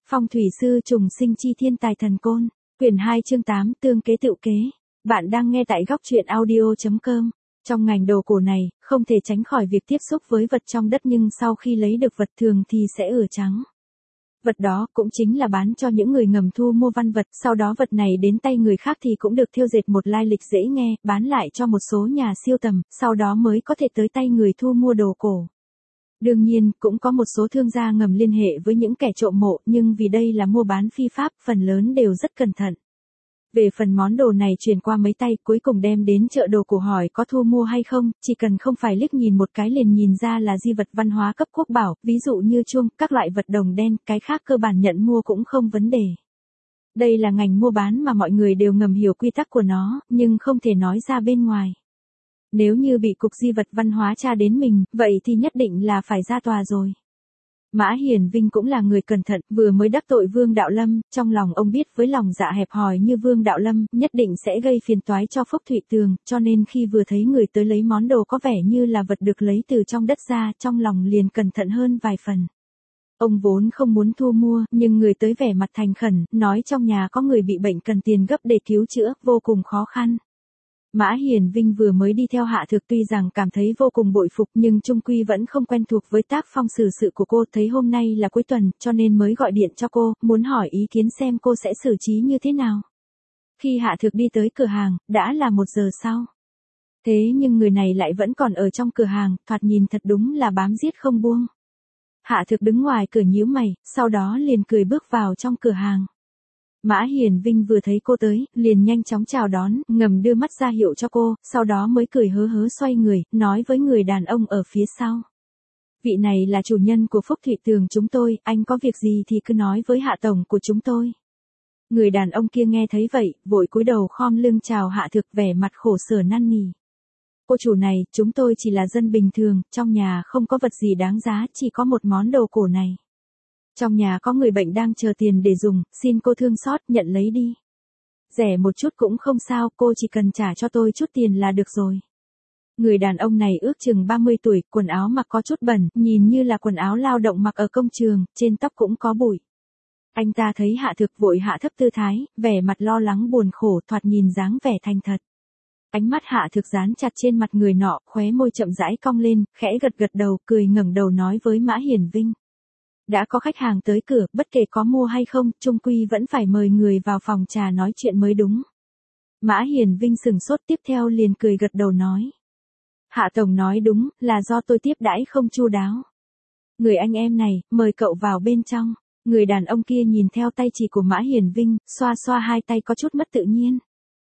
Phong thủy sư trùng sinh chi thiên tài thần côn, quyển 2 chương 8 tương kế tựu kế. Bạn đang nghe tại góc truyện audio.com. Trong ngành đồ cổ này, không thể tránh khỏi việc tiếp xúc với vật trong đất nhưng sau khi lấy được vật thường thì sẽ ửa trắng. Vật đó cũng chính là bán cho những người ngầm thu mua văn vật, sau đó vật này đến tay người khác thì cũng được thêu dệt một lai lịch dễ nghe, bán lại cho một số nhà siêu tầm, sau đó mới có thể tới tay người thu mua đồ cổ. Đương nhiên, cũng có một số thương gia ngầm liên hệ với những kẻ trộm mộ, nhưng vì đây là mua bán phi pháp, phần lớn đều rất cẩn thận. Về phần món đồ này truyền qua mấy tay, cuối cùng đem đến chợ đồ cổ hỏi có thu mua hay không, chỉ cần không phải liếc nhìn một cái liền nhìn ra là di vật văn hóa cấp quốc bảo, ví dụ như chuông, các loại vật đồng đen, cái khác cơ bản nhận mua cũng không vấn đề. Đây là ngành mua bán mà mọi người đều ngầm hiểu quy tắc của nó, nhưng không thể nói ra bên ngoài. Nếu như bị cục di vật văn hóa tra đến mình, vậy thì nhất định là phải ra tòa rồi. Mã Hiển Vinh cũng là người cẩn thận, vừa mới đắc tội Vương Đạo Lâm, trong lòng ông biết với lòng dạ hẹp hòi như Vương Đạo Lâm, nhất định sẽ gây phiền toái cho Phúc Thụy Tường, cho nên khi vừa thấy người tới lấy món đồ có vẻ như là vật được lấy từ trong đất ra, trong lòng liền cẩn thận hơn vài phần. Ông vốn không muốn thu mua, nhưng người tới vẻ mặt thành khẩn, nói trong nhà có người bị bệnh cần tiền gấp để cứu chữa, vô cùng khó khăn. Mã Hiển Vinh vừa mới đi theo Hạ Thược tuy rằng cảm thấy vô cùng bội phục nhưng chung quy vẫn không quen thuộc với tác phong xử sự của cô, thấy hôm nay là cuối tuần cho nên mới gọi điện cho cô, muốn hỏi ý kiến xem cô sẽ xử trí như thế nào. Khi Hạ Thược đi tới cửa hàng, đã là 1 giờ sau. Thế nhưng người này lại vẫn còn ở trong cửa hàng, thoạt nhìn thật đúng là bám giết không buông. Hạ Thược đứng ngoài cửa nhíu mày, sau đó liền cười bước vào trong cửa hàng. Mã Hiển Vinh vừa thấy cô tới, liền nhanh chóng chào đón, ngầm đưa mắt ra hiệu cho cô, sau đó mới cười hớ hớ xoay người, nói với người đàn ông ở phía sau. Vị này là chủ nhân của Phúc Thụy Tường chúng tôi, anh có việc gì thì cứ nói với Hạ tổng của chúng tôi. Người đàn ông kia nghe thấy vậy, vội cúi đầu khom lưng chào Hạ Thược, vẻ mặt khổ sở năn nỉ. Cô chủ này, chúng tôi chỉ là dân bình thường, trong nhà không có vật gì đáng giá, chỉ có một món đồ cổ này. Trong nhà có người bệnh đang chờ tiền để dùng, xin cô thương xót nhận lấy đi. Rẻ một chút cũng không sao, cô chỉ cần trả cho tôi chút tiền là được rồi. Người đàn ông này ước chừng 30 tuổi, quần áo mặc có chút bẩn, nhìn như là quần áo lao động mặc ở công trường, trên tóc cũng có bụi. Anh ta thấy Hạ Thược vội hạ thấp tư thái, vẻ mặt lo lắng buồn khổ, thoạt nhìn dáng vẻ thành thật. Ánh mắt Hạ Thược dán chặt trên mặt người nọ, khóe môi chậm rãi cong lên, khẽ gật gật đầu, cười ngẩng đầu nói với Mã Hiển Vinh. Đã có khách hàng tới cửa, bất kể có mua hay không, chung quy vẫn phải mời người vào phòng trà nói chuyện mới đúng. Mã Hiển Vinh sừng sốt, tiếp theo liền cười gật đầu nói. Hạ tổng nói đúng, là do tôi tiếp đãi không chu đáo. Người anh em này, mời cậu vào bên trong. Người đàn ông kia nhìn theo tay chỉ của Mã Hiển Vinh, xoa xoa hai tay có chút mất tự nhiên.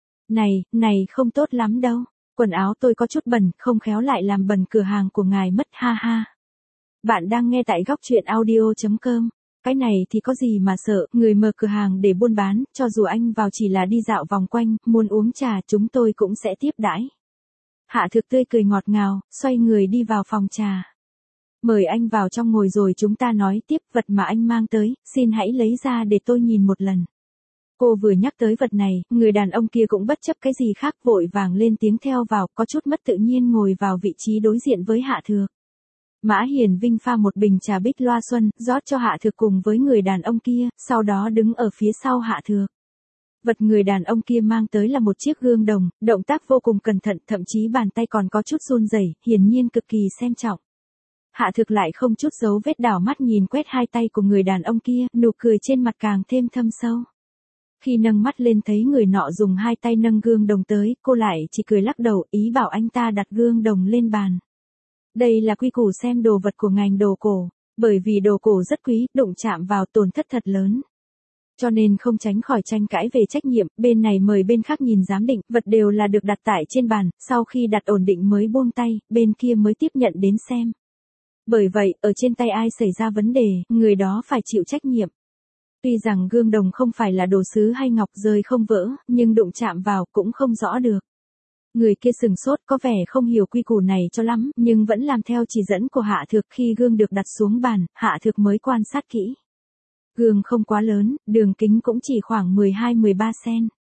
Này không tốt lắm đâu. Quần áo tôi có chút bẩn, không khéo lại làm bẩn cửa hàng của ngài mất, ha ha. Bạn đang nghe tại góc truyện audio.com. Cái này thì có gì mà sợ, người mở cửa hàng để buôn bán, cho dù anh vào chỉ là đi dạo vòng quanh, muốn uống trà chúng tôi cũng sẽ tiếp đãi. Hạ Thược tươi cười ngọt ngào, xoay người đi vào phòng trà. Mời anh vào trong ngồi rồi chúng ta nói tiếp, vật mà anh mang tới, xin hãy lấy ra để tôi nhìn một lần. Cô vừa nhắc tới vật này, người đàn ông kia cũng bất chấp cái gì khác vội vàng lên tiếng theo vào, có chút mất tự nhiên ngồi vào vị trí đối diện với Hạ Thược. Mã Hiển Vinh pha một bình trà bích loa xuân, rót cho Hạ Thược cùng với người đàn ông kia, sau đó đứng ở phía sau Hạ Thược. Vật người đàn ông kia mang tới là một chiếc gương đồng, động tác vô cùng cẩn thận, thậm chí bàn tay còn có chút run rẩy, hiển nhiên cực kỳ xem trọng. Hạ Thược lại không chút dấu vết đảo mắt nhìn quét hai tay của người đàn ông kia, nụ cười trên mặt càng thêm thâm sâu. Khi nâng mắt lên thấy người nọ dùng hai tay nâng gương đồng tới, cô lại chỉ cười lắc đầu, ý bảo anh ta đặt gương đồng lên bàn. Đây là quy củ xem đồ vật của ngành đồ cổ, bởi vì đồ cổ rất quý, đụng chạm vào tổn thất thật lớn. Cho nên không tránh khỏi tranh cãi về trách nhiệm, bên này mời bên khác nhìn giám định, vật đều là được đặt tại trên bàn, sau khi đặt ổn định mới buông tay, bên kia mới tiếp nhận đến xem. Bởi vậy, ở trên tay ai xảy ra vấn đề, người đó phải chịu trách nhiệm. Tuy rằng gương đồng không phải là đồ sứ hay ngọc rơi không vỡ, nhưng đụng chạm vào cũng không rõ được. Người kia sừng sốt có vẻ không hiểu quy củ này cho lắm, nhưng vẫn làm theo chỉ dẫn của Hạ Thược. Khi gương được đặt xuống bàn, Hạ Thược mới quan sát kỹ. Gương không quá lớn, đường kính cũng chỉ khoảng 12-13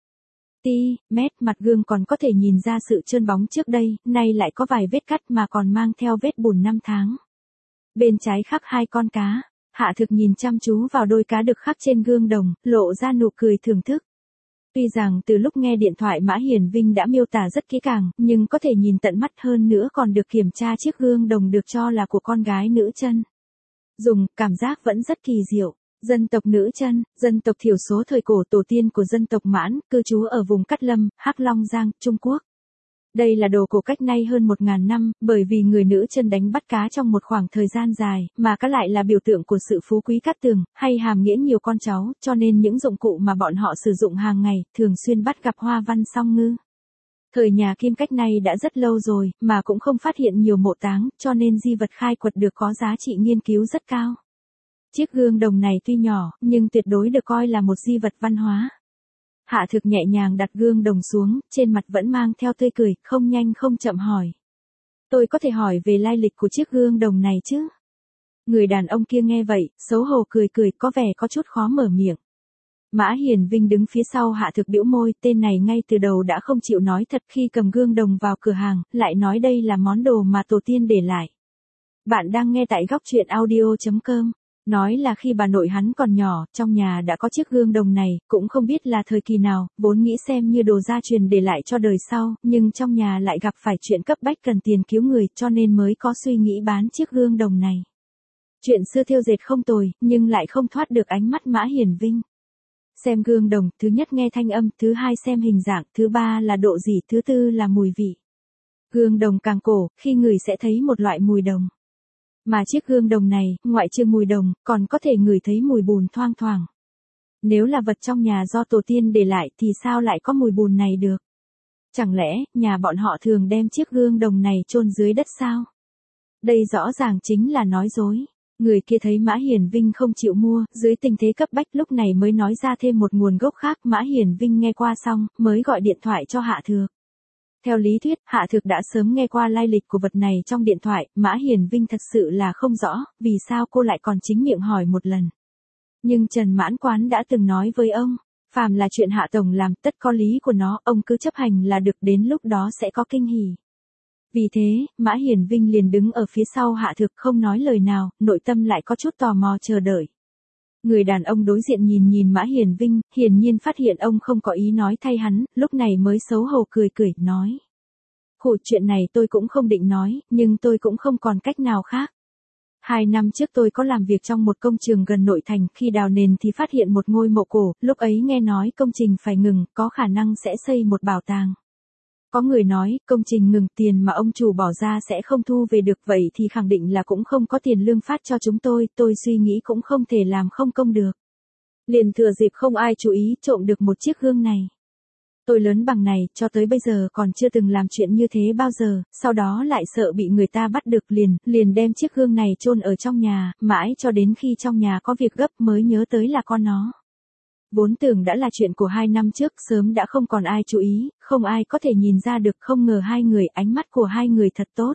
cm, mặt gương còn có thể nhìn ra sự trơn bóng trước đây, nay lại có vài vết cắt mà còn mang theo vết bùn năm tháng. Bên trái khắc 2 con cá. Hạ Thực nhìn chăm chú vào đôi cá được khắc trên gương đồng, lộ ra nụ cười thưởng thức. Tuy rằng từ lúc nghe điện thoại Mã Hiền Vinh đã miêu tả rất kỹ càng, nhưng có thể nhìn tận mắt hơn nữa còn được kiểm tra chiếc gương đồng được cho là của con gái nữ chân. Dùng, cảm giác vẫn rất kỳ diệu. Dân tộc nữ chân, dân tộc thiểu số thời cổ tổ tiên của dân tộc Mãn, cư trú ở vùng Cát Lâm, Hắc Long Giang, Trung Quốc. Đây là đồ cổ cách nay hơn 1000 năm, bởi vì người nữ chân đánh bắt cá trong một khoảng thời gian dài, mà cá lại là biểu tượng của sự phú quý cát tường, hay hàm nghĩa nhiều con cháu, cho nên những dụng cụ mà bọn họ sử dụng hàng ngày, thường xuyên bắt gặp hoa văn song ngư. Thời nhà Kim cách nay đã rất lâu rồi, mà cũng không phát hiện nhiều mộ táng, cho nên di vật khai quật được có giá trị nghiên cứu rất cao. Chiếc gương đồng này tuy nhỏ, nhưng tuyệt đối được coi là một di vật văn hóa. Hạ Thực nhẹ nhàng đặt gương đồng xuống, trên mặt vẫn mang theo tươi cười, không nhanh không chậm hỏi. Tôi có thể hỏi về lai lịch của chiếc gương đồng này chứ? Người đàn ông kia nghe vậy, xấu hổ cười cười, có vẻ có chút khó mở miệng. Mã Hiền Vinh đứng phía sau Hạ Thực bĩu môi, tên này ngay từ đầu đã không chịu nói thật khi cầm gương đồng vào cửa hàng, lại nói đây là món đồ mà tổ tiên để lại. Bạn đang nghe tại góc truyện audio.com. Nói là khi bà nội hắn còn nhỏ, trong nhà đã có chiếc gương đồng này, cũng không biết là thời kỳ nào, vốn nghĩ xem như đồ gia truyền để lại cho đời sau, nhưng trong nhà lại gặp phải chuyện cấp bách cần tiền cứu người, cho nên mới có suy nghĩ bán chiếc gương đồng này. Chuyện xưa thêu dệt không tồi, nhưng lại không thoát được ánh mắt Mã Hiền Vinh. Xem gương đồng, thứ nhất nghe thanh âm, thứ hai xem hình dạng, thứ ba là độ dỉ, thứ tư là mùi vị. Gương đồng càng cổ, khi ngửi sẽ thấy một loại mùi đồng. Mà chiếc gương đồng này, ngoại trừ mùi đồng, còn có thể ngửi thấy mùi bùn thoang thoảng. Nếu là vật trong nhà do tổ tiên để lại thì sao lại có mùi bùn này được? Chẳng lẽ, nhà bọn họ thường đem chiếc gương đồng này chôn dưới đất sao? Đây rõ ràng chính là nói dối. Người kia thấy Mã Hiền Vinh không chịu mua, dưới tình thế cấp bách lúc này mới nói ra thêm một nguồn gốc khác. Mã Hiền Vinh nghe qua xong, mới gọi điện thoại cho Hạ Thực. Theo lý thuyết, Hạ Thực đã sớm nghe qua lai lịch của vật này trong điện thoại, Mã Hiền Vinh thật sự là không rõ, vì sao cô lại còn chính miệng hỏi một lần. Nhưng Trần Mãn Quán đã từng nói với ông, phàm là chuyện Hạ Tổng làm tất có lý của nó, ông cứ chấp hành là được, đến lúc đó sẽ có kinh hỉ. Vì thế, Mã Hiền Vinh liền đứng ở phía sau Hạ Thực không nói lời nào, nội tâm lại có chút tò mò chờ đợi. Người đàn ông đối diện nhìn Mã Hiền Vinh, hiển nhiên phát hiện ông không có ý nói thay hắn, lúc này mới xấu hổ cười cười, nói. Khổ, chuyện này tôi cũng không định nói, nhưng tôi cũng không còn cách nào khác. 2 năm trước tôi có làm việc trong một công trường gần nội thành, khi đào nền thì phát hiện một ngôi mộ cổ, lúc ấy nghe nói công trình phải ngừng, có khả năng sẽ xây một bảo tàng. Có người nói, công trình ngừng, tiền mà ông chủ bỏ ra sẽ không thu về được, vậy thì khẳng định là cũng không có tiền lương phát cho chúng tôi suy nghĩ cũng không thể làm không công được. Liền thừa dịp không ai chú ý, trộm được một chiếc gương này. Tôi lớn bằng này, cho tới bây giờ còn chưa từng làm chuyện như thế bao giờ, sau đó lại sợ bị người ta bắt được, liền đem chiếc gương này chôn ở trong nhà, mãi cho đến khi trong nhà có việc gấp mới nhớ tới là con nó. Vốn tưởng đã là chuyện của 2 năm trước, sớm đã không còn ai chú ý, không ai có thể nhìn ra được, không ngờ ánh mắt của hai người thật tốt.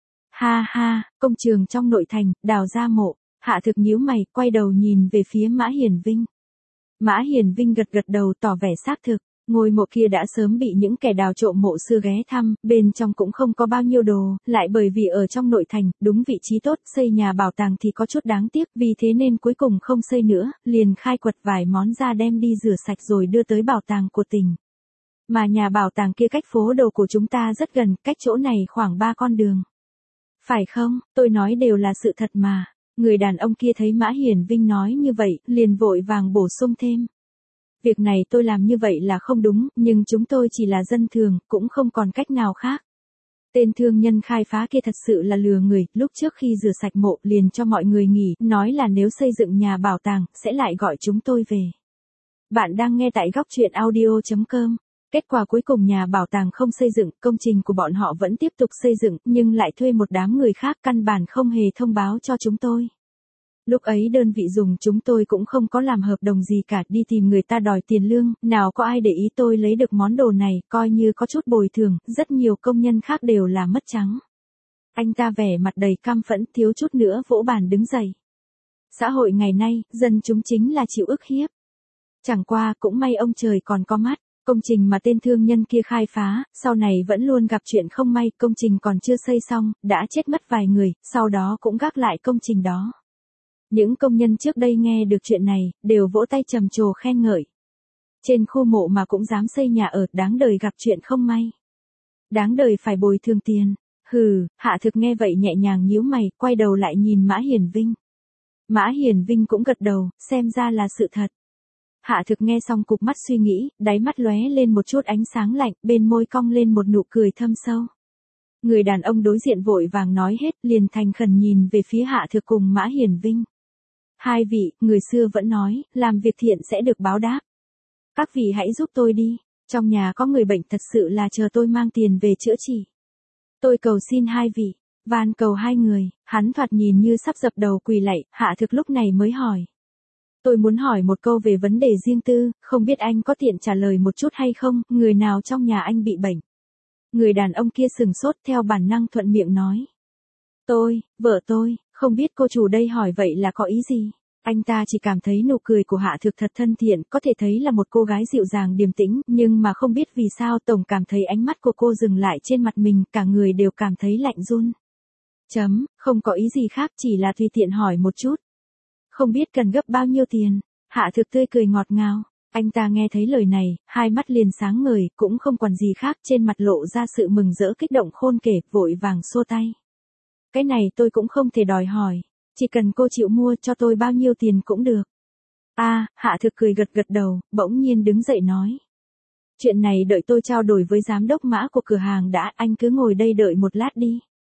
Ha ha, công trường trong nội thành, đào ra mộ. Hạ Thực nhíu mày, quay đầu nhìn về phía Mã Hiền Vinh. Mã Hiền Vinh gật gật đầu tỏ vẻ xác thực. Ngôi mộ kia đã sớm bị những kẻ đào trộm mộ xưa ghé thăm, bên trong cũng không có bao nhiêu đồ, lại bởi vì ở trong nội thành, đúng vị trí tốt, xây nhà bảo tàng thì có chút đáng tiếc, vì thế nên cuối cùng không xây nữa, liền khai quật vài món ra đem đi rửa sạch rồi đưa tới bảo tàng của tỉnh. Mà nhà bảo tàng kia cách phố đồ của chúng ta rất gần, cách chỗ này khoảng 3 con đường. Phải không, tôi nói đều là sự thật mà. Người đàn ông kia thấy Mã Hiền Vinh nói như vậy, liền vội vàng bổ sung thêm. Việc này tôi làm như vậy là không đúng, nhưng chúng tôi chỉ là dân thường, cũng không còn cách nào khác. Tên thương nhân khai phá kia thật sự là lừa người, lúc trước khi rửa sạch mộ liền cho mọi người nghỉ, nói là nếu xây dựng nhà bảo tàng, sẽ lại gọi chúng tôi về. Bạn đang nghe tại góc truyện audio.com. Kết quả cuối cùng nhà bảo tàng không xây dựng, công trình của bọn họ vẫn tiếp tục xây dựng, nhưng lại thuê một đám người khác, căn bản không hề thông báo cho chúng tôi. Lúc ấy đơn vị dùng chúng tôi cũng không có làm hợp đồng gì cả, đi tìm người ta đòi tiền lương, nào có ai để ý tôi lấy được món đồ này, coi như có chút bồi thường, rất nhiều công nhân khác đều là mất trắng. Anh ta vẻ mặt đầy căm phẫn, thiếu chút nữa vỗ bàn đứng dậy. Xã hội ngày nay, dân chúng chính là chịu ức hiếp. Chẳng qua, cũng may ông trời còn có mắt. Công trình mà tên thương nhân kia khai phá, sau này vẫn luôn gặp chuyện không may, công trình còn chưa xây xong, đã chết mất vài người, sau đó cũng gác lại công trình đó. Những công nhân trước đây nghe được chuyện này, đều vỗ tay trầm trồ khen ngợi. Trên khu mộ mà cũng dám xây nhà ở, đáng đời gặp chuyện không may. Đáng đời phải bồi thường tiền. Hừ, Hạ Thực nghe vậy nhẹ nhàng nhíu mày, quay đầu lại nhìn Mã Hiền Vinh. Mã Hiền Vinh cũng gật đầu, xem ra là sự thật. Hạ Thực nghe xong cụp mắt suy nghĩ, đáy mắt lóe lên một chút ánh sáng lạnh, bên môi cong lên một nụ cười thâm sâu. Người đàn ông đối diện vội vàng nói hết, liền thành khẩn nhìn về phía Hạ Thực cùng Mã Hiền Vinh. Hai vị, người xưa vẫn nói, làm việc thiện sẽ được báo đáp. Các vị hãy giúp tôi đi, trong nhà có người bệnh thật sự là chờ tôi mang tiền về chữa trị. Tôi cầu xin hai vị, van cầu hai người, hắn thoạt nhìn như sắp dập đầu quỳ lạy, Hạ Thực lúc này mới hỏi. Tôi muốn hỏi một câu về vấn đề riêng tư, không biết anh có tiện trả lời một chút hay không, người nào trong nhà anh bị bệnh? Người đàn ông kia sừng sốt theo bản năng thuận miệng nói. Vợ tôi, không biết cô chủ đây hỏi vậy là có ý gì? Anh ta chỉ cảm thấy nụ cười của Hạ Thực thật thân thiện, có thể thấy là một cô gái dịu dàng điềm tĩnh, nhưng mà không biết vì sao tổng cảm thấy ánh mắt của cô dừng lại trên mặt mình, cả người đều cảm thấy lạnh run. Không có ý gì khác, chỉ là tùy tiện hỏi một chút. Không biết cần gấp bao nhiêu tiền? Hạ Thực tươi cười ngọt ngào. Anh ta nghe thấy lời này, hai mắt liền sáng ngời, cũng không còn gì khác, trên mặt lộ ra sự mừng rỡ kích động khôn kể, vội vàng xua tay. Cái này tôi cũng không thể đòi hỏi, chỉ cần cô chịu mua cho tôi bao nhiêu tiền cũng được. Hạ Thực cười gật gật đầu, bỗng nhiên đứng dậy nói. Chuyện này đợi tôi trao đổi với giám đốc Mã của cửa hàng đã, anh cứ ngồi đây đợi một lát đi.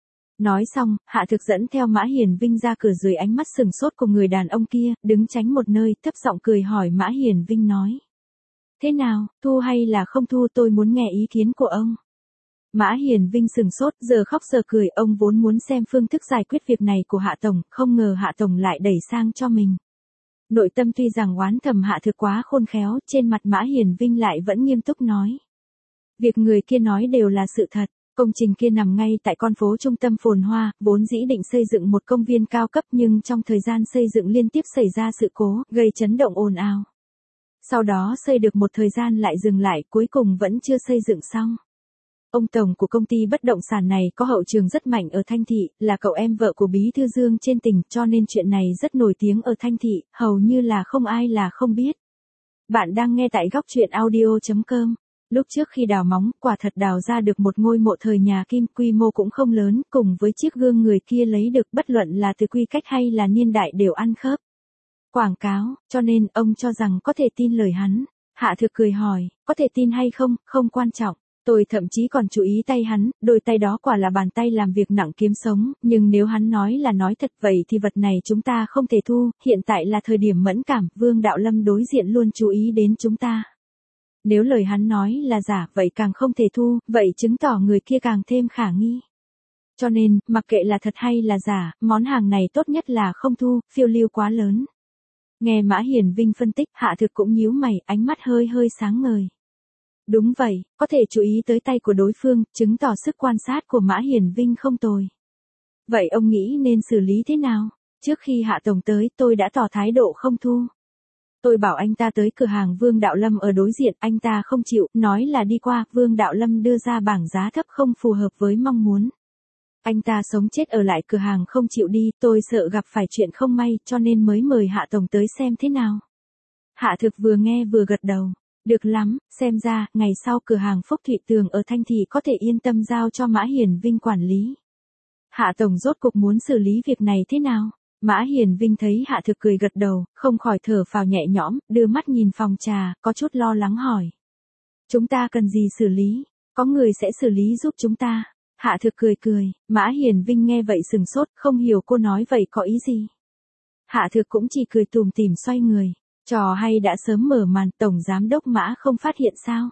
Nói xong, Hạ Thực dẫn theo Mã Hiền Vinh ra cửa dưới ánh mắt sừng sốt của người đàn ông kia, đứng tránh một nơi, thấp giọng cười hỏi Mã Hiền Vinh nói. Thế nào, thu hay là không thu, tôi muốn nghe ý kiến của ông. Mã Hiền Vinh sừng sốt, giờ khóc giờ cười, ông vốn muốn xem phương thức giải quyết việc này của Hạ Tổng, không ngờ Hạ Tổng lại đẩy sang cho mình. Nội tâm tuy rằng oán thầm Hạ Thực quá khôn khéo, trên mặt Mã Hiền Vinh lại vẫn nghiêm túc nói. Việc người kia nói đều là sự thật. Công trình kia nằm ngay tại con phố trung tâm phồn hoa, vốn dĩ định xây dựng một công viên cao cấp nhưng trong thời gian xây dựng liên tiếp xảy ra sự cố, gây chấn động ồn ào. Sau đó xây được một thời gian lại dừng lại, cuối cùng vẫn chưa xây dựng xong. Ông tổng của công ty bất động sản này có hậu trường rất mạnh ở Thanh Thị, là cậu em vợ của Bí thư Dương trên tỉnh, cho nên chuyện này rất nổi tiếng ở Thanh Thị, hầu như là không ai là không biết. Bạn đang nghe tại góc truyện audio.com. Lúc trước khi đào móng, quả thật đào ra được một ngôi mộ thời nhà Kim, quy mô cũng không lớn, cùng với chiếc gương người kia lấy được, bất luận là từ quy cách hay là niên đại đều ăn khớp. Quảng cáo, cho nên ông cho rằng có thể tin lời hắn. Hạ Thực cười hỏi, có thể tin hay không, không quan trọng. Tôi thậm chí còn chú ý tay hắn, đôi tay đó quả là bàn tay làm việc nặng kiếm sống, nhưng nếu hắn nói là nói thật vậy thì vật này chúng ta không thể thu, hiện tại là thời điểm mẫn cảm, Vương Đạo Lâm đối diện luôn chú ý đến chúng ta. Nếu lời hắn nói là giả, vậy càng không thể thu, vậy chứng tỏ người kia càng thêm khả nghi. Cho nên, mặc kệ là thật hay là giả, món hàng này tốt nhất là không thu, phiêu lưu quá lớn. Nghe Mã Hiền Vinh phân tích, Hạ Thực cũng nhíu mày, ánh mắt hơi hơi sáng ngời. Đúng vậy, có thể chú ý tới tay của đối phương, chứng tỏ sức quan sát của Mã Hiền Vinh không tồi. Vậy ông nghĩ nên xử lý thế nào? Trước khi Hạ Tổng tới, tôi đã tỏ thái độ không thu. Tôi bảo anh ta tới cửa hàng Vương Đạo Lâm ở đối diện, anh ta không chịu, nói là đi qua, Vương Đạo Lâm đưa ra bảng giá thấp không phù hợp với mong muốn. Anh ta sống chết ở lại cửa hàng không chịu đi, tôi sợ gặp phải chuyện không may, cho nên mới mời Hạ Tổng tới xem thế nào. Hạ Thực vừa nghe vừa gật đầu. Được lắm, xem ra, ngày sau cửa hàng Phúc Thụy Tường ở Thanh Thị có thể yên tâm giao cho Mã Hiền Vinh quản lý. Hạ Tổng rốt cục muốn xử lý việc này thế nào? Mã Hiền Vinh thấy Hạ Thực cười gật đầu, không khỏi thở phào nhẹ nhõm, đưa mắt nhìn phòng trà, có chút lo lắng hỏi. Chúng ta cần gì xử lý? Có người sẽ xử lý giúp chúng ta. Hạ Thực cười cười, Mã Hiền Vinh nghe vậy sừng sốt, không hiểu cô nói vậy có ý gì. Hạ Thực cũng chỉ cười tủm tỉm xoay người. Trò hay đã sớm mở màn, Tổng Giám đốc Mã không phát hiện sao?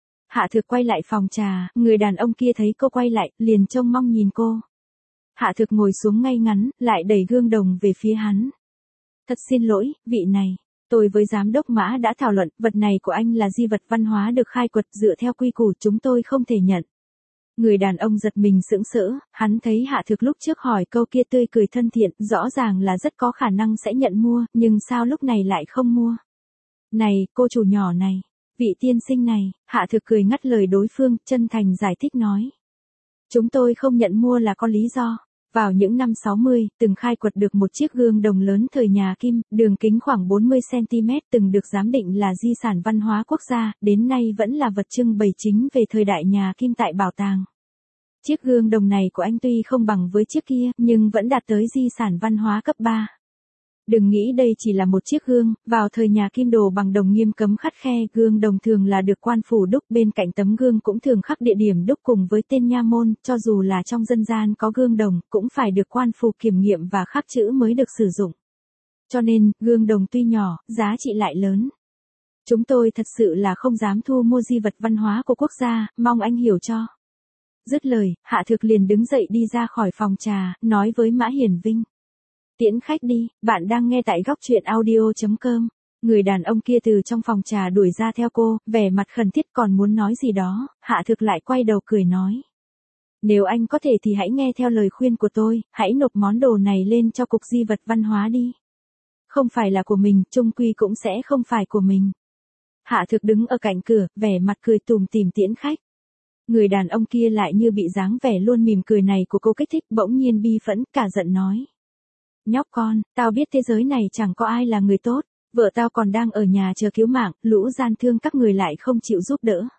Hạ Thực quay lại phòng trà, người đàn ông kia thấy cô quay lại, liền trông mong nhìn cô. Hạ Thực ngồi xuống ngay ngắn, lại đẩy gương đồng về phía hắn. Thật xin lỗi, vị này. Tôi với Giám đốc Mã đã thảo luận, vật này của anh là di vật văn hóa được khai quật dựa theo quy củ, chúng tôi không thể nhận. Người đàn ông giật mình sững sỡ, hắn thấy Hạ Thực lúc trước hỏi câu kia tươi cười thân thiện, rõ ràng là rất có khả năng sẽ nhận mua, nhưng sao lúc này lại không mua? Này, cô chủ nhỏ này, vị tiên sinh này, Hạ Thực cười ngắt lời đối phương, chân thành giải thích nói. Chúng tôi không nhận mua là có lý do. Vào những năm 60, từng khai quật được một chiếc gương đồng lớn thời nhà Kim, đường kính khoảng 40cm từng được giám định là di sản văn hóa quốc gia, đến nay vẫn là vật trưng bày chính về thời đại nhà Kim tại bảo tàng. Chiếc gương đồng này của anh tuy không bằng với chiếc kia, nhưng vẫn đạt tới di sản văn hóa cấp 3. Đừng nghĩ đây chỉ là một chiếc gương, vào thời nhà Kim đồ bằng đồng nghiêm cấm khắt khe, gương đồng thường là được quan phủ đúc, bên cạnh tấm gương cũng thường khắc địa điểm đúc cùng với tên nha môn, cho dù là trong dân gian có gương đồng, cũng phải được quan phủ kiểm nghiệm và khắc chữ mới được sử dụng. Cho nên, gương đồng tuy nhỏ, giá trị lại lớn. Chúng tôi thật sự là không dám thu mua di vật văn hóa của quốc gia, mong anh hiểu cho. Dứt lời, Hạ Thực liền đứng dậy đi ra khỏi phòng trà, nói với Mã Hiển Vinh. Tiễn khách đi, bạn đang nghe tại góc truyện audio.com. Người đàn ông kia từ trong phòng trà đuổi ra theo cô, vẻ mặt khẩn thiết còn muốn nói gì đó, Hạ Thực lại quay đầu cười nói. Nếu anh có thể thì hãy nghe theo lời khuyên của tôi, hãy nộp món đồ này lên cho cục di vật văn hóa đi. Không phải là của mình, chung quy cũng sẽ không phải của mình. Hạ Thực đứng ở cạnh cửa, vẻ mặt cười tủm tỉm tiễn khách. Người đàn ông kia lại như bị dáng vẻ luôn mỉm cười này của cô kích thích, bỗng nhiên bi phẫn, cả giận nói. Nhóc con, tao biết thế giới này chẳng có ai là người tốt, vợ tao còn đang ở nhà chờ cứu mạng, lũ gian thương các người lại không chịu giúp đỡ.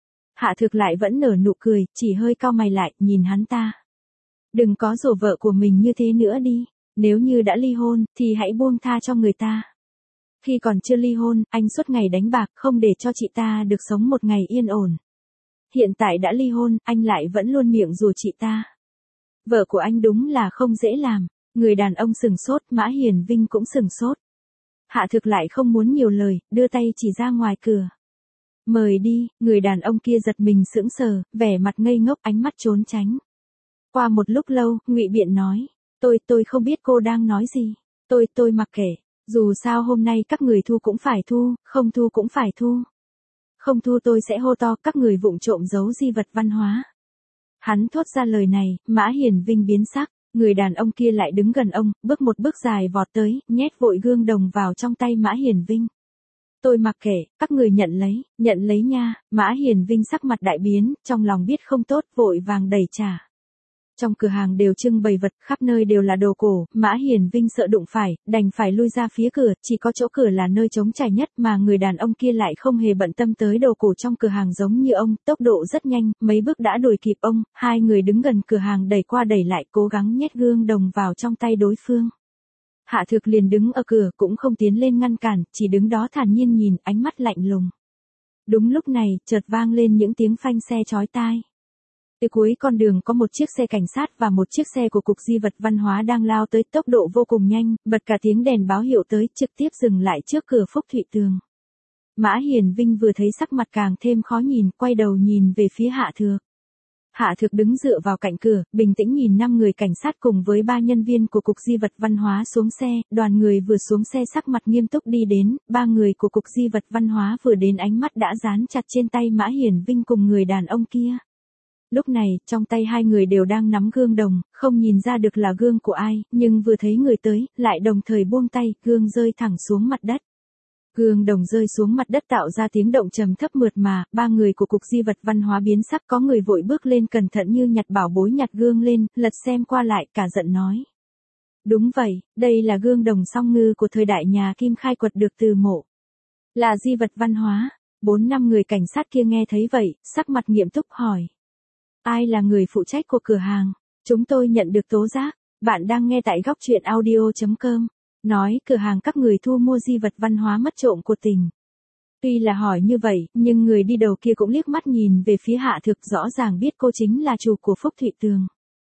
Hạ Thực lại vẫn nở nụ cười, chỉ hơi cau mày lại, nhìn hắn ta. Đừng có rủ vợ của mình như thế nữa đi, nếu như đã ly hôn, thì hãy buông tha cho người ta. Khi còn chưa ly hôn, anh suốt ngày đánh bạc không để cho chị ta được sống một ngày yên ổn. Hiện tại đã ly hôn, anh lại vẫn luôn miệng rủa chị ta. Vợ của anh đúng là không dễ làm. Người đàn ông sừng sốt, Mã Hiển Vinh cũng sừng sốt. Hạ Thực lại không muốn nhiều lời, đưa tay chỉ ra ngoài cửa. Mời đi, người đàn ông kia giật mình sững sờ, vẻ mặt ngây ngốc, ánh mắt trốn tránh. Qua một lúc lâu, Ngụy Biện nói, tôi không biết cô đang nói gì. Tôi mặc kệ, dù sao hôm nay các người thu cũng phải thu, không thu cũng phải thu. Không thu tôi sẽ hô to các người vụng trộm giấu di vật văn hóa. Hắn thốt ra lời này, Mã Hiển Vinh biến sắc. Người đàn ông kia lại đứng gần ông, bước một bước dài vọt tới, nhét vội gương đồng vào trong tay Mã Hiển Vinh. Tôi mặc kệ, các người nhận lấy nha. Mã Hiển Vinh sắc mặt đại biến, trong lòng biết không tốt, vội vàng đẩy trả. Trong cửa hàng đều trưng bày vật, khắp nơi đều là đồ cổ, Mã Hiển Vinh sợ đụng phải, đành phải lui ra phía cửa, chỉ có chỗ cửa là nơi trống trải nhất mà người đàn ông kia lại không hề bận tâm tới đồ cổ trong cửa hàng giống như ông, tốc độ rất nhanh, mấy bước đã đuổi kịp ông, hai người đứng gần cửa hàng đẩy qua đẩy lại cố gắng nhét gương đồng vào trong tay đối phương. Hạ Thực liền đứng ở cửa cũng không tiến lên ngăn cản, chỉ đứng đó thản nhiên nhìn, ánh mắt lạnh lùng. Đúng lúc này, chợt vang lên những tiếng phanh xe chói tai. Từ cuối con đường có một chiếc xe cảnh sát và một chiếc xe của cục di vật văn hóa đang lao tới tốc độ vô cùng nhanh, bật cả tiếng đèn báo hiệu tới, trực tiếp dừng lại trước cửa Phúc Thụy Tường. Mã Hiển Vinh vừa thấy sắc mặt càng thêm khó nhìn, quay đầu nhìn về phía Hạ Thực. Hạ Thực đứng dựa vào cạnh cửa, bình tĩnh nhìn 5 người cảnh sát cùng với 3 nhân viên của cục di vật văn hóa xuống xe, đoàn người vừa xuống xe sắc mặt nghiêm túc đi đến, 3 người của cục di vật văn hóa vừa đến ánh mắt đã dán chặt trên tay Mã Hiển Vinh cùng người đàn ông kia. Lúc này, trong tay hai người đều đang nắm gương đồng, không nhìn ra được là gương của ai, nhưng vừa thấy người tới, lại đồng thời buông tay, gương rơi thẳng xuống mặt đất. Gương đồng rơi xuống mặt đất tạo ra tiếng động trầm thấp mượt mà, 3 người của cục di vật văn hóa biến sắc, có người vội bước lên cẩn thận như nhặt bảo bối, nhặt gương lên, lật xem qua lại, cả giận nói. Đúng vậy, đây là gương đồng song ngư của thời đại nhà Kim khai quật được từ mộ. Là di vật văn hóa. 4-5 người cảnh sát kia nghe thấy vậy, sắc mặt nghiêm túc hỏi. Ai là người phụ trách của cửa hàng? Chúng tôi nhận được tố giác. Bạn đang nghe tại góc truyện audio.com. Nói cửa hàng các người thu mua di vật văn hóa mất trộm của tỉnh. Tuy là hỏi như vậy, nhưng người đi đầu kia cũng liếc mắt nhìn về phía Hạ Thực, rõ ràng biết cô chính là chủ của Phúc Thụy Tường.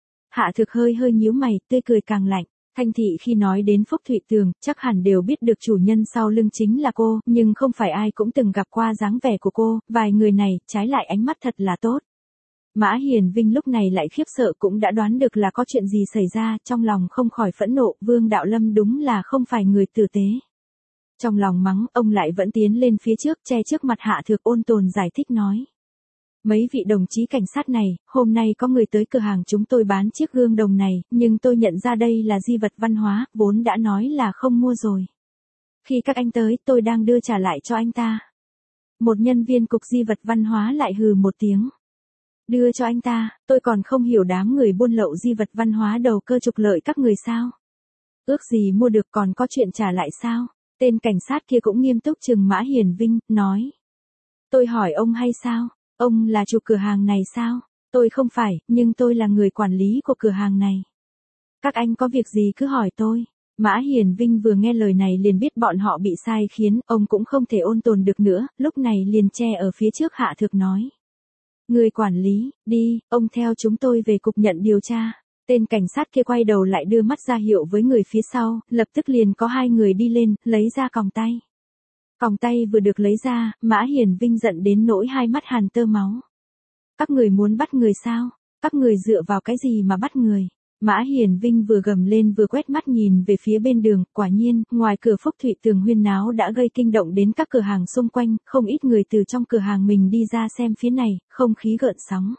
Hạ Thực hơi nhíu mày, tươi cười càng lạnh. Thanh thị khi nói đến Phúc Thụy Tường, chắc hẳn đều biết được chủ nhân sau lưng chính là cô, nhưng không phải ai cũng từng gặp qua dáng vẻ của cô, vài người này, trái lại ánh mắt thật là tốt. Mã Hiển Vinh lúc này lại khiếp sợ, cũng đã đoán được là có chuyện gì xảy ra, trong lòng không khỏi phẫn nộ, Vương Đạo Lâm đúng là không phải người tử tế. Trong lòng mắng, ông lại vẫn tiến lên phía trước, che trước mặt Hạ Thực, ôn tồn giải thích nói. Mấy vị đồng chí cảnh sát này, hôm nay có người tới cửa hàng chúng tôi bán chiếc gương đồng này, nhưng tôi nhận ra đây là di vật văn hóa, vốn đã nói là không mua rồi. Khi các anh tới, tôi đang đưa trả lại cho anh ta. Một nhân viên cục di vật văn hóa lại hừ một tiếng. Đưa cho anh ta, tôi còn không hiểu đám người buôn lậu di vật văn hóa đầu cơ trục lợi các người sao. Ước gì mua được còn có chuyện trả lại sao? Tên cảnh sát kia cũng nghiêm túc trừng Mã Hiền Vinh, nói. Tôi hỏi ông hay sao? Ông là chủ cửa hàng này sao? Tôi không phải, nhưng tôi là người quản lý của cửa hàng này. Các anh có việc gì cứ hỏi tôi. Mã Hiền Vinh vừa nghe lời này liền biết bọn họ bị sai khiến, ông cũng không thể ôn tồn được nữa, lúc này liền che ở phía trước Hạ Thược nói. Người quản lý, đi, ông theo chúng tôi về cục nhận điều tra. Tên cảnh sát kia quay đầu lại đưa mắt ra hiệu với người phía sau, lập tức liền có 2 người đi lên, lấy ra còng tay. Còng tay vừa được lấy ra, Mã Hiền Vinh giận đến nỗi 2 mắt hàn tơ máu. Các người muốn bắt người sao? Các người dựa vào cái gì mà bắt người? Mã Hiền Vinh vừa gầm lên vừa quét mắt nhìn về phía bên đường, quả nhiên, ngoài cửa Phúc Thụy Tường huyên náo đã gây kinh động đến các cửa hàng xung quanh, không ít người từ trong cửa hàng mình đi ra xem phía này, không khí gợn sóng.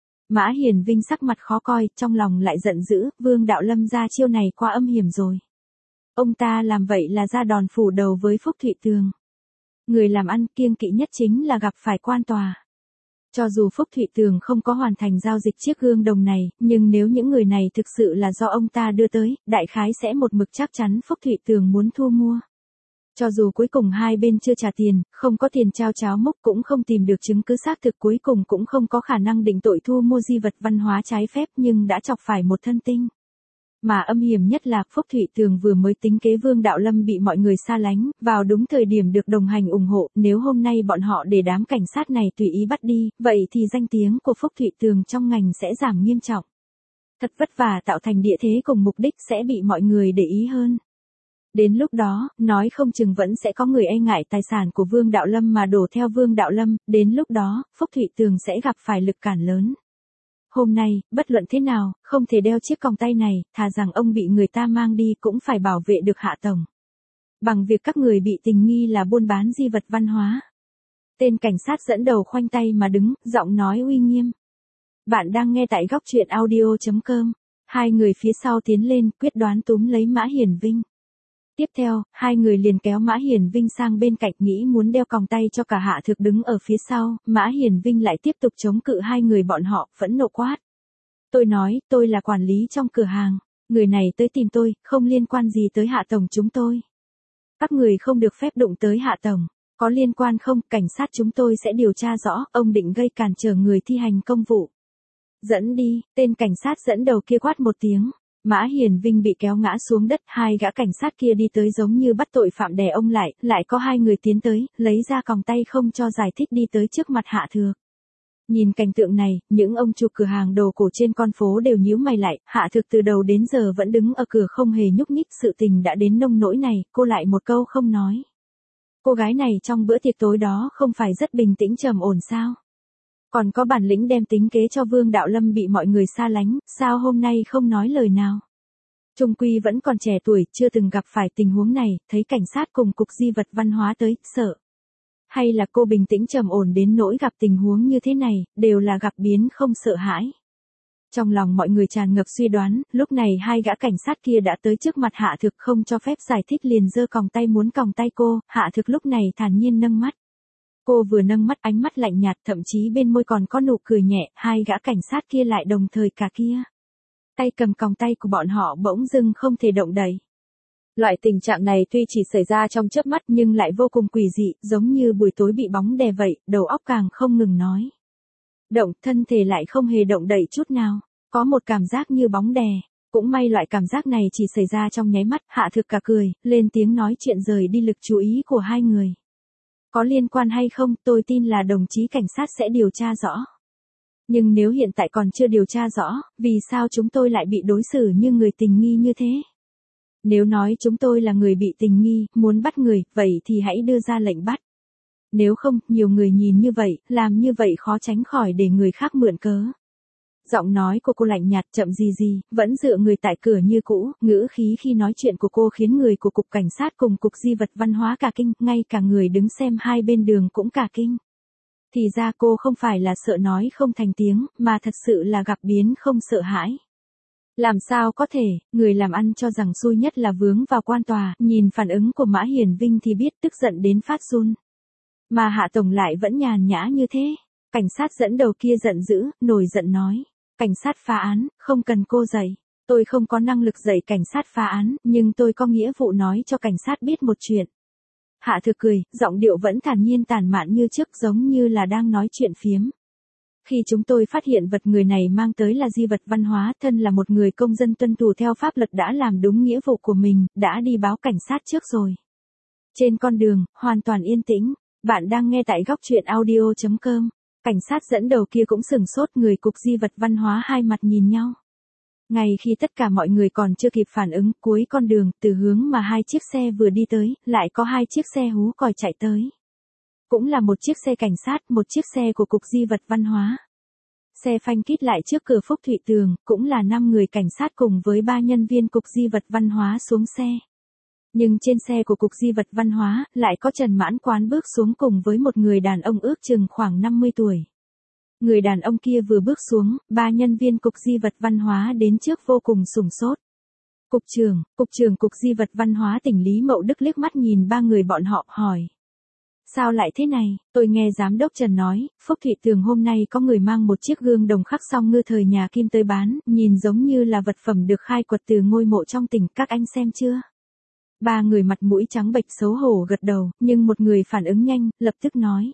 Mã Hiền Vinh sắc mặt khó coi, trong lòng lại giận dữ, Vương Đạo Lâm ra chiêu này quá âm hiểm rồi. Ông ta làm vậy là ra đòn phủ đầu với Phúc Thụy Tường. Người làm ăn kiêng kỵ nhất chính là gặp phải quan tòa. Cho dù Phúc Thụy Tường không có hoàn thành giao dịch chiếc gương đồng này, nhưng nếu những người này thực sự là do ông ta đưa tới, đại khái sẽ một mực chắc chắn Phúc Thụy Tường muốn thu mua. Cho dù cuối cùng hai bên chưa trả tiền, không có tiền trao cháo múc cũng không tìm được chứng cứ xác thực cuối cùng cũng không có khả năng định tội thu mua di vật văn hóa trái phép nhưng đã chọc phải một thân tinh. Mà âm hiểm nhất là Phúc Thụy Tường vừa mới tính kế Vương Đạo Lâm bị mọi người xa lánh, vào đúng thời điểm được đồng hành ủng hộ, nếu hôm nay bọn họ để đám cảnh sát này tùy ý bắt đi, vậy thì danh tiếng của Phúc Thụy Tường trong ngành sẽ giảm nghiêm trọng. Thật vất vả tạo thành địa thế cùng mục đích sẽ bị mọi người để ý hơn. Đến lúc đó, nói không chừng vẫn sẽ có người e ngại tài sản của Vương Đạo Lâm mà đổ theo Vương Đạo Lâm, đến lúc đó, Phúc Thụy Tường sẽ gặp phải lực cản lớn. Hôm nay, bất luận thế nào, không thể đeo chiếc còng tay này, thà rằng ông bị người ta mang đi cũng phải bảo vệ được Hạ Tổng. Bằng việc các người bị tình nghi là buôn bán di vật văn hóa. Tên cảnh sát dẫn đầu khoanh tay mà đứng, giọng nói uy nghiêm. Bạn đang nghe tại góc truyện audio.com. 2 người phía sau tiến lên, quyết đoán túm lấy Mã Hiền Vinh. Tiếp theo, 2 người liền kéo Mã Hiền Vinh sang bên cạnh nghĩ muốn đeo còng tay cho cả Hạ Thược đứng ở phía sau, Mã Hiền Vinh lại tiếp tục chống cự 2 người bọn họ, phẫn nộ quát. Tôi nói, tôi là quản lý trong cửa hàng, người này tới tìm tôi, không liên quan gì tới Hạ Tổng chúng tôi. Các người không được phép đụng tới Hạ Tổng, có liên quan không, cảnh sát chúng tôi sẽ điều tra rõ, ông định gây cản trở người thi hành công vụ. Dẫn đi, tên cảnh sát dẫn đầu kia quát một tiếng. Mã Hiền Vinh bị kéo ngã xuống đất, 2 gã cảnh sát kia đi tới giống như bắt tội phạm đè ông lại có 2 người tiến tới, lấy ra còng tay không cho giải thích đi tới trước mặt Hạ Thược. Nhìn cảnh tượng này, những ông chủ cửa hàng đồ cổ trên con phố đều nhíu mày lại, Hạ Thược từ đầu đến giờ vẫn đứng ở cửa không hề nhúc nhích, sự tình đã đến nông nỗi này, cô lại một câu không nói. Cô gái này trong bữa tiệc tối đó không phải rất bình tĩnh trầm ổn sao? Còn có bản lĩnh đem tính kế cho Vương Đạo Lâm bị mọi người xa lánh, sao hôm nay không nói lời nào? Trung quy vẫn còn trẻ tuổi, chưa từng gặp phải tình huống này, thấy cảnh sát cùng cục di vật văn hóa tới, sợ. Hay là cô bình tĩnh trầm ổn đến nỗi gặp tình huống như thế này, đều là gặp biến không sợ hãi. Trong lòng mọi người tràn ngập suy đoán, lúc này 2 gã cảnh sát kia đã tới trước mặt Hạ Thược không cho phép giải thích liền giơ còng tay muốn còng tay cô, Hạ Thược lúc này thản nhiên nâng mắt. Cô vừa nâng mắt ánh mắt lạnh nhạt thậm chí bên môi còn có nụ cười nhẹ, 2 gã cảnh sát kia lại đồng thời cả kia. Tay cầm còng tay của bọn họ bỗng dưng không thể động đậy. Loại tình trạng này tuy chỉ xảy ra trong chớp mắt nhưng lại vô cùng quỷ dị, giống như buổi tối bị bóng đè vậy, đầu óc càng không ngừng nói. Động, thân thể lại không hề động đậy chút nào, có một cảm giác như bóng đè. Cũng may loại cảm giác này chỉ xảy ra trong nháy mắt, Hạ Thược cả cười, lên tiếng nói chuyện rời đi lực chú ý của 2 người. Có liên quan hay không, tôi tin là đồng chí cảnh sát sẽ điều tra rõ. Nhưng nếu hiện tại còn chưa điều tra rõ, vì sao chúng tôi lại bị đối xử như người tình nghi như thế? Nếu nói chúng tôi là người bị tình nghi, muốn bắt người, vậy thì hãy đưa ra lệnh bắt. Nếu không, nhiều người nhìn như vậy, làm như vậy khó tránh khỏi để người khác mượn cớ. Giọng nói của cô lạnh nhạt chậm gì, vẫn dựa người tại cửa như cũ, ngữ khí khi nói chuyện của cô khiến người của cục cảnh sát cùng cục di vật văn hóa cả kinh, ngay cả người đứng xem hai bên đường cũng cả kinh. Thì ra cô không phải là sợ nói không thành tiếng, mà thật sự là gặp biến không sợ hãi. Làm sao có thể, người làm ăn cho rằng xui nhất là vướng vào quan tòa, nhìn phản ứng của Mã Hiền Vinh thì biết tức giận đến phát run. Mà Hạ Tổng lại vẫn nhàn nhã như thế. Cảnh sát dẫn đầu kia giận dữ, nổi giận nói. Cảnh sát phá án, không cần cô dạy. Tôi không có năng lực dạy cảnh sát phá án, nhưng tôi có nghĩa vụ nói cho cảnh sát biết một chuyện. Hạ Thực cười, giọng điệu vẫn thản nhiên tản mạn như trước, giống như là đang nói chuyện phiếm. Khi chúng tôi phát hiện vật người này mang tới là di vật văn hóa, thân là một người công dân tuân thủ theo pháp luật đã làm đúng nghĩa vụ của mình, đã đi báo cảnh sát trước rồi. Trên con đường, hoàn toàn yên tĩnh. Bạn đang nghe tại góc truyện audio.com. Cảnh sát dẫn đầu kia cũng sửng sốt, người cục di vật văn hóa hai mặt nhìn nhau. Ngay khi tất cả mọi người còn chưa kịp phản ứng, cuối con đường, từ hướng mà hai chiếc xe vừa đi tới, lại có hai chiếc xe hú còi chạy tới. Cũng là một chiếc xe cảnh sát, một chiếc xe của cục di vật văn hóa. Xe phanh kít lại trước cửa Phúc Thụy Tường, cũng là 5 người cảnh sát cùng với 3 nhân viên cục di vật văn hóa xuống xe. Nhưng trên xe của cục di vật văn hóa, lại có Trần Mãn Quán bước xuống cùng với một người đàn ông ước chừng khoảng 50 tuổi. Người đàn ông kia vừa bước xuống, 3 nhân viên cục di vật văn hóa đến trước vô cùng sửng sốt. Cục trưởng cục di vật văn hóa tỉnh Lý Mậu Đức liếc mắt nhìn 3 người bọn họ, hỏi. Sao lại thế này, tôi nghe giám đốc Trần nói, Phúc Thụy Tường hôm nay có người mang một chiếc gương đồng khắc song ngư thời nhà Kim tới bán, nhìn giống như là vật phẩm được khai quật từ ngôi mộ trong tỉnh, các anh xem chưa? 3 người mặt mũi trắng bệch xấu hổ gật đầu, nhưng một người phản ứng nhanh, lập tức nói.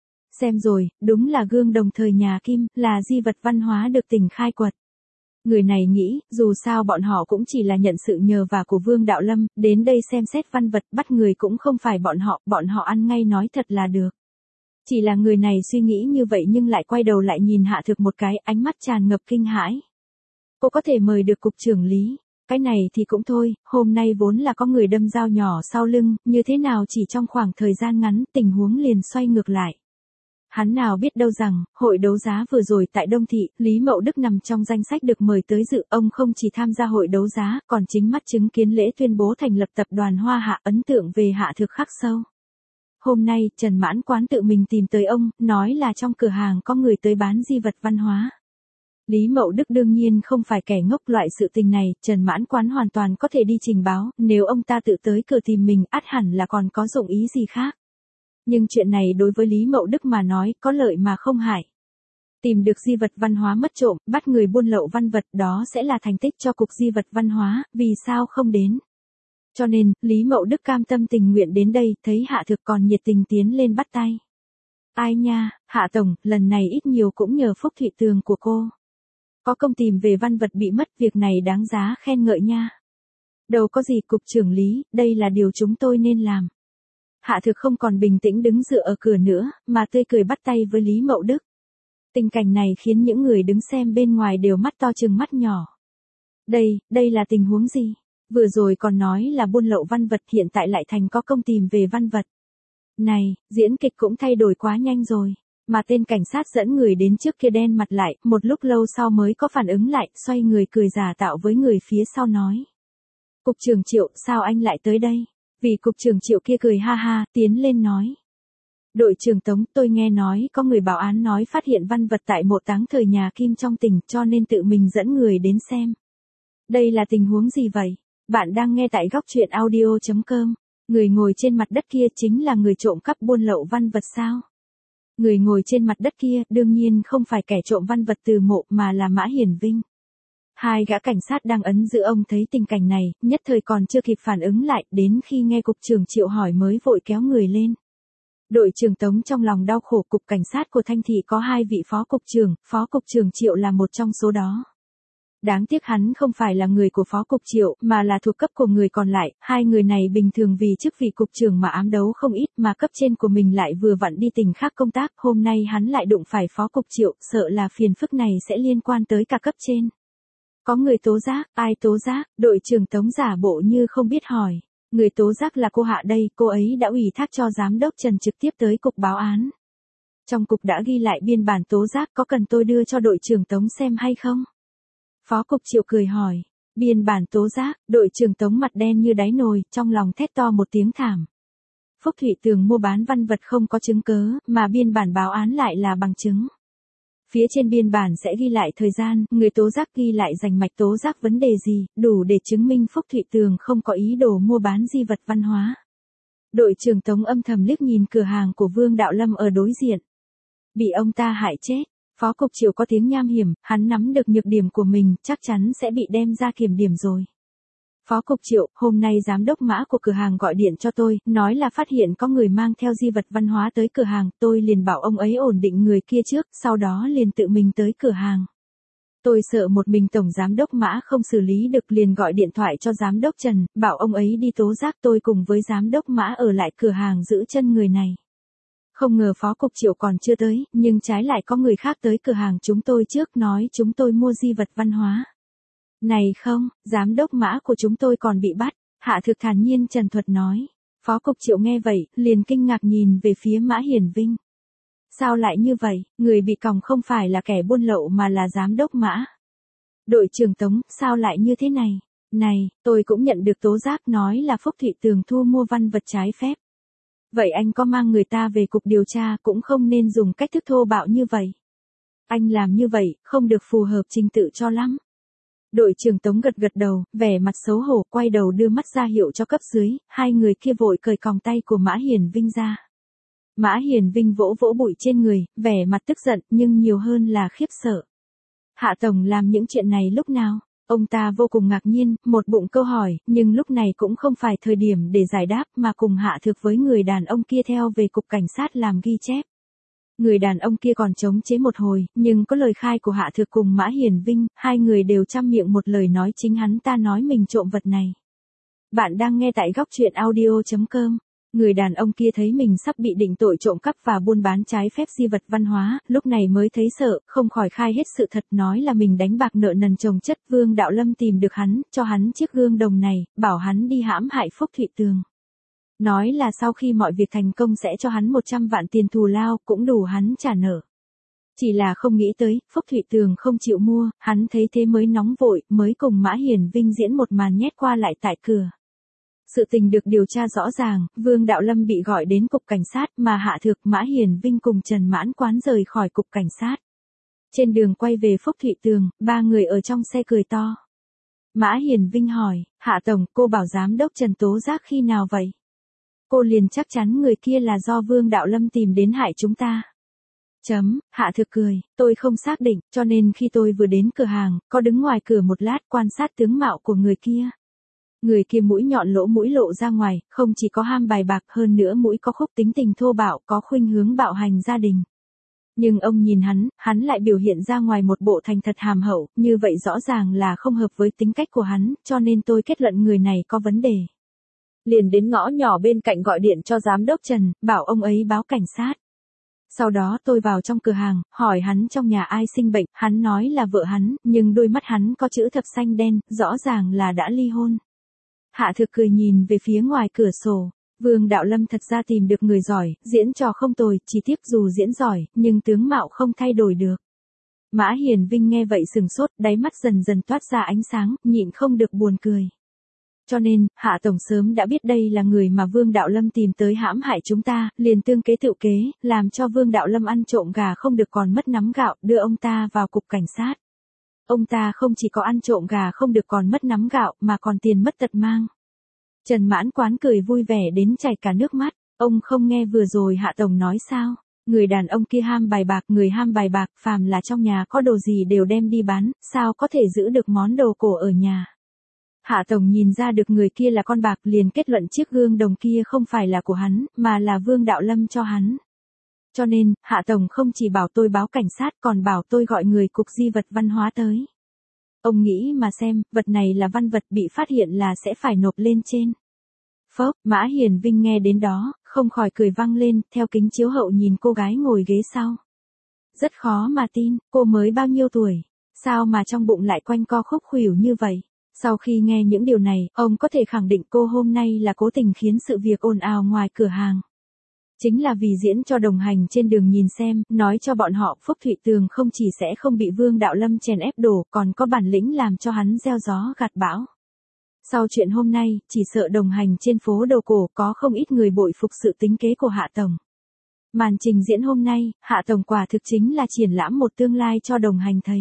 Xem rồi, đúng là gương đồng thời nhà Kim, là di vật văn hóa được tỉnh khai quật. Người này nghĩ, dù sao bọn họ cũng chỉ là nhận sự nhờ vả của Vương Đạo Lâm, đến đây xem xét văn vật, bắt người cũng không phải bọn họ ăn ngay nói thật là được. Chỉ là người này suy nghĩ như vậy nhưng lại quay đầu lại nhìn Hạ Thực một cái, ánh mắt tràn ngập kinh hãi. Cô có thể mời được cục trưởng Lý. Cái này thì cũng thôi, hôm nay vốn là có người đâm dao nhỏ sau lưng, như thế nào chỉ trong khoảng thời gian ngắn, tình huống liền xoay ngược lại. Hắn nào biết đâu rằng, hội đấu giá vừa rồi tại Đông Thị, Lý Mậu Đức nằm trong danh sách được mời tới dự, ông không chỉ tham gia hội đấu giá, còn chính mắt chứng kiến lễ tuyên bố thành lập tập đoàn Hoa Hạ, ấn tượng về Hạ Thực khắc sâu. Hôm nay, Trần Mãn Quán tự mình tìm tới ông, nói là trong cửa hàng có người tới bán di vật văn hóa. Lý Mậu Đức đương nhiên không phải kẻ ngốc, loại sự tình này, Trần Mãn Quán hoàn toàn có thể đi trình báo, nếu ông ta tự tới cửa tìm mình, ắt hẳn là còn có dụng ý gì khác. Nhưng chuyện này đối với Lý Mậu Đức mà nói, có lợi mà không hại. Tìm được di vật văn hóa mất trộm, bắt người buôn lậu văn vật, đó sẽ là thành tích cho cục di vật văn hóa, vì sao không đến. Cho nên, Lý Mậu Đức cam tâm tình nguyện đến đây, thấy Hạ Thực còn nhiệt tình tiến lên bắt tay. Ai nha, Hạ Tổng, lần này ít nhiều cũng nhờ Phúc Thụy Tường của cô. Có công tìm về văn vật bị mất, việc này đáng giá khen ngợi nha. Đâu có gì, cục trưởng Lý, đây là điều chúng tôi nên làm. Hạ Thực không còn bình tĩnh đứng dựa ở cửa nữa, mà tươi cười bắt tay với Lý Mậu Đức. Tình cảnh này khiến những người đứng xem bên ngoài đều mắt to trừng mắt nhỏ. Đây là tình huống gì? Vừa rồi còn nói là buôn lậu văn vật, hiện tại lại thành có công tìm về văn vật. Này, diễn kịch cũng thay đổi quá nhanh rồi. Mà tên cảnh sát dẫn người đến trước kia đen mặt lại, một lúc lâu sau mới có phản ứng lại, xoay người cười giả tạo với người phía sau nói. Cục trưởng Triệu, sao anh lại tới đây? Vì cục trưởng Triệu kia cười ha ha, tiến lên nói. Đội trưởng Tống, tôi nghe nói có người báo án nói phát hiện văn vật tại mộ táng thời nhà Kim trong tỉnh, cho nên tự mình dẫn người đến xem. Đây là tình huống gì vậy? Bạn đang nghe tại góc truyện audio.com. Người ngồi trên mặt đất kia chính là người trộm cắp buôn lậu văn vật sao? Người ngồi trên mặt đất kia đương nhiên không phải kẻ trộm văn vật từ mộ mà là Mã Hiển Vinh. Hai gã cảnh sát đang ấn giữ ông thấy tình cảnh này, nhất thời còn chưa kịp phản ứng lại, đến khi nghe cục trưởng Triệu hỏi mới vội kéo người lên. Đội trưởng Tống trong lòng đau khổ, cục cảnh sát của Thanh Thị có 2 vị phó cục trưởng Triệu là một trong số đó. Đáng tiếc hắn không phải là người của phó cục Triệu, mà là thuộc cấp của người còn lại, 2 người này bình thường vì chức vị cục trưởng mà ám đấu không ít, mà cấp trên của mình lại vừa vặn đi tỉnh khác công tác, hôm nay hắn lại đụng phải phó cục Triệu, sợ là phiền phức này sẽ liên quan tới cả cấp trên. Có người tố giác, ai tố giác? Đội trưởng Tống giả bộ như không biết hỏi. Người tố giác là cô Hạ đây, cô ấy đã ủy thác cho giám đốc Trần trực tiếp tới cục báo án. Trong cục đã ghi lại biên bản tố giác, có cần tôi đưa cho đội trưởng Tống xem hay không? Phó cục Triệu cười hỏi. Biên bản tố giác, đội trưởng Tống mặt đen như đáy nồi, trong lòng thét to một tiếng thảm. Phúc Thụy Tường mua bán văn vật không có chứng cớ, mà biên bản báo án lại là bằng chứng. Phía trên biên bản sẽ ghi lại thời gian, người tố giác ghi lại rành mạch tố giác vấn đề gì, đủ để chứng minh Phúc Thụy Tường không có ý đồ mua bán di vật văn hóa. Đội trưởng Tống âm thầm liếc nhìn cửa hàng của Vương Đạo Lâm ở đối diện. bị ông ta hại chết. Phó cục Triệu có tiếng nham hiểm, hắn nắm được nhược điểm của mình, chắc chắn sẽ bị đem ra kiểm điểm rồi. Phó cục Triệu, hôm nay giám đốc Mã của cửa hàng gọi điện cho tôi, nói là phát hiện có người mang theo di vật văn hóa tới cửa hàng, tôi liền bảo ông ấy ổn định người kia trước, sau đó liền tự mình tới cửa hàng. Tôi sợ một mình tổng giám đốc Mã không xử lý được, liền gọi điện thoại cho giám đốc Trần, bảo ông ấy đi tố giác tôi cùng với giám đốc Mã ở lại cửa hàng giữ chân người này. Không ngờ phó cục Triệu còn chưa tới, nhưng trái lại có người khác tới cửa hàng chúng tôi trước nói chúng tôi mua di vật văn hóa. Này không, giám đốc Mã của chúng tôi còn bị bắt, Hạ Thực thản nhiên trần thuật nói. Phó cục Triệu nghe vậy, liền kinh ngạc nhìn về phía Mã Hiển Vinh. Sao lại như vậy, người bị còng không phải là kẻ buôn lậu mà là giám đốc Mã. Đội trưởng Tống, sao lại như thế này? Này, tôi cũng nhận được tố giác nói là Phúc Thụy Tường thu mua văn vật trái phép. Vậy anh có mang người ta về cục điều tra cũng không nên dùng cách thức thô bạo như vậy. Anh làm như vậy, không được phù hợp trình tự cho lắm. Đội trưởng Tống gật gật đầu, vẻ mặt xấu hổ, quay đầu đưa mắt ra hiệu cho cấp dưới, hai người kia vội cởi còng tay của Mã Hiển Vinh ra. Mã Hiển Vinh vỗ vỗ bụi trên người, vẻ mặt tức giận, nhưng nhiều hơn là khiếp sợ. Hạ tổng làm những chuyện này lúc nào? Ông ta vô cùng ngạc nhiên, một bụng câu hỏi, nhưng lúc này cũng không phải thời điểm để giải đáp mà cùng Hạ Thực với người đàn ông kia theo về cục cảnh sát làm ghi chép. Người đàn ông kia còn chống chế một hồi, nhưng có lời khai của Hạ Thực cùng Mã Hiển Vinh, hai người đều trăm miệng một lời nói chính hắn ta nói mình trộm vật này. Bạn đang nghe tại góc truyện audio.com. Người đàn ông kia thấy mình sắp bị định tội trộm cắp và buôn bán trái phép di vật văn hóa, lúc này mới thấy sợ, không khỏi khai hết sự thật nói là mình đánh bạc nợ nần chồng chất. Vương Đạo Lâm tìm được hắn, cho hắn chiếc gương đồng này, bảo hắn đi hãm hại Phúc Thụy Tường. Nói là sau khi mọi việc thành công sẽ cho hắn 100 vạn tiền thù lao, cũng đủ hắn trả nợ. Chỉ là không nghĩ tới, Phúc Thụy Tường không chịu mua, hắn thấy thế mới nóng vội, mới cùng Mã Hiển Vinh diễn một màn nhét qua lại tại cửa. Sự tình được điều tra rõ ràng, Vương Đạo Lâm bị gọi đến cục cảnh sát mà Hạ Thực, Mã Hiển Vinh cùng Trần Mãn Quán rời khỏi cục cảnh sát. Trên đường quay về Phúc Thụy Tường, ba người ở trong xe cười to. Mã Hiển Vinh hỏi, Hạ tổng, cô bảo giám đốc Trần tố giác khi nào vậy? Cô liền chắc chắn người kia là do Vương Đạo Lâm tìm đến hại chúng ta. Hạ Thực cười, tôi không xác định, cho nên khi tôi vừa đến cửa hàng, có đứng ngoài cửa một lát quan sát tướng mạo của người kia. Người kia mũi nhọn lỗ mũi lộ ra ngoài, không chỉ có ham bài bạc, hơn nữa mũi có khúc tính tình thô bạo, có khuynh hướng bạo hành gia đình. Nhưng ông nhìn hắn lại biểu hiện ra ngoài một bộ thành thật hàm hậu, như vậy rõ ràng là không hợp với tính cách của hắn, cho nên tôi kết luận người này có vấn đề. Liền đến ngõ nhỏ bên cạnh gọi điện cho giám đốc Trần, bảo ông ấy báo cảnh sát. Sau đó tôi vào trong cửa hàng, hỏi hắn trong nhà ai sinh bệnh, hắn nói là vợ hắn, nhưng đôi mắt hắn có chữ thập xanh đen, rõ ràng là đã ly hôn. Hạ Thực cười nhìn về phía ngoài cửa sổ. Vương Đạo Lâm thật ra tìm được người giỏi, diễn trò không tồi, chỉ tiếc dù diễn giỏi, nhưng tướng mạo không thay đổi được. Mã Hiển Vinh nghe vậy sừng sốt, đáy mắt dần dần toát ra ánh sáng, nhịn không được buồn cười. Cho nên, Hạ tổng sớm đã biết đây là người mà Vương Đạo Lâm tìm tới hãm hại chúng ta, liền tương kế tự kế, làm cho Vương Đạo Lâm ăn trộm gà không được còn mất nắm gạo, đưa ông ta vào cục cảnh sát. Ông ta không chỉ có ăn trộm gà không được còn mất nắm gạo, mà còn tiền mất tật mang. Trần Mãn Quán cười vui vẻ đến chảy cả nước mắt, ông không nghe vừa rồi Hạ tổng nói sao? Người đàn ông kia ham bài bạc, người ham bài bạc, phàm là trong nhà có đồ gì đều đem đi bán, sao có thể giữ được món đồ cổ ở nhà? Hạ tổng nhìn ra được người kia là con bạc, liền kết luận chiếc gương đồng kia không phải là của hắn, mà là Vương Đạo Lâm cho hắn. Cho nên, Hạ tổng không chỉ bảo tôi báo cảnh sát, còn bảo tôi gọi người cục di vật văn hóa tới. Ông nghĩ mà xem, vật này là văn vật, bị phát hiện là sẽ phải nộp lên trên. Phốc, Mã Hiển Vinh nghe đến đó, không khỏi cười vang lên, theo kính chiếu hậu nhìn cô gái ngồi ghế sau. Rất khó mà tin, cô mới bao nhiêu tuổi, sao mà trong bụng lại quanh co khúc khuỷu như vậy? Sau khi nghe những điều này, ông có thể khẳng định cô hôm nay là cố tình khiến sự việc ồn ào ngoài cửa hàng. Chính là vì diễn cho đồng hành trên đường nhìn xem, nói cho bọn họ Phúc Thụy Tường không chỉ sẽ không bị Vương Đạo Lâm chèn ép đổ, còn có bản lĩnh làm cho hắn gieo gió gặt bão. Sau chuyện hôm nay, chỉ sợ đồng hành trên phố đồ cổ có không ít người bội phục sự tính kế của Hạ tổng. Màn trình diễn hôm nay, Hạ tổng quả thực chính là triển lãm một tương lai cho đồng hành thấy.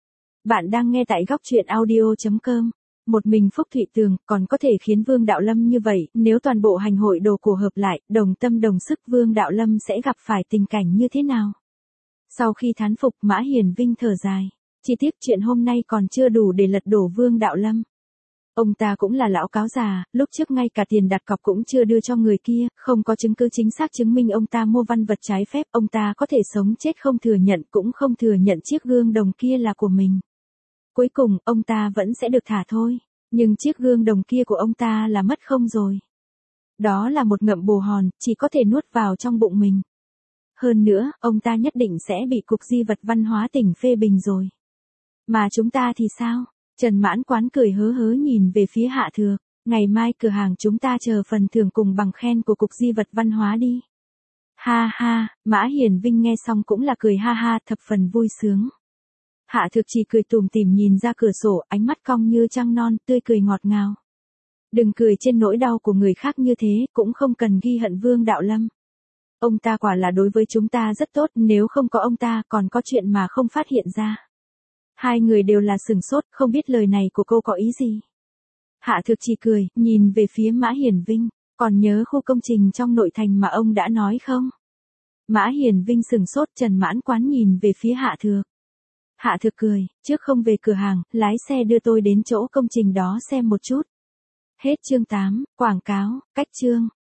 Bạn đang nghe tại góc truyện audio.com. Một mình Phúc Thụy Tường còn có thể khiến Vương Đạo Lâm như vậy, nếu toàn bộ hành hội đồ cổ hợp lại, đồng tâm đồng sức, Vương Đạo Lâm sẽ gặp phải tình cảnh như thế nào? Sau khi thán phục, Mã Hiền Vinh thở dài. Chỉ tiếc chuyện hôm nay còn chưa đủ để lật đổ Vương Đạo Lâm. Ông ta cũng là lão cáo già, lúc trước ngay cả tiền đặt cọc cũng chưa đưa cho người kia, không có chứng cứ chính xác chứng minh ông ta mua văn vật trái phép, ông ta có thể sống chết không thừa nhận cũng không thừa nhận chiếc gương đồng kia là của mình. Cuối cùng, ông ta vẫn sẽ được thả thôi, nhưng chiếc gương đồng kia của ông ta là mất không rồi. Đó là một ngậm bồ hòn, chỉ có thể nuốt vào trong bụng mình. Hơn nữa, ông ta nhất định sẽ bị Cục Di vật Văn hóa tỉnh phê bình rồi. Mà chúng ta thì sao? Trần Mãn Quán cười hớ hớ nhìn về phía Hạ Thược. Ngày mai cửa hàng chúng ta chờ phần thưởng cùng bằng khen của Cục Di vật Văn hóa đi. Ha ha, Mã Hiền Vinh nghe xong cũng là cười ha ha thập phần vui sướng. Hạ Thược chỉ cười tủm tỉm nhìn ra cửa sổ, ánh mắt cong như trăng non, tươi cười ngọt ngào. Đừng cười trên nỗi đau của người khác như thế, cũng không cần ghi hận Vương Đạo Lâm. Ông ta quả là đối với chúng ta rất tốt, nếu không có ông ta còn có chuyện mà không phát hiện ra. Hai người đều là sửng sốt, không biết lời này của cô có ý gì. Hạ Thược chỉ cười, nhìn về phía Mã Hiền Vinh, còn nhớ khu công trình trong nội thành mà ông đã nói không? Mã Hiền Vinh sửng sốt, Trần Mãn Quán nhìn về phía Hạ Thược. Hạ Thược cười, trước không về cửa hàng, lái xe đưa tôi đến chỗ công trình đó xem một chút. Hết chương 8, quảng cáo, cách chương.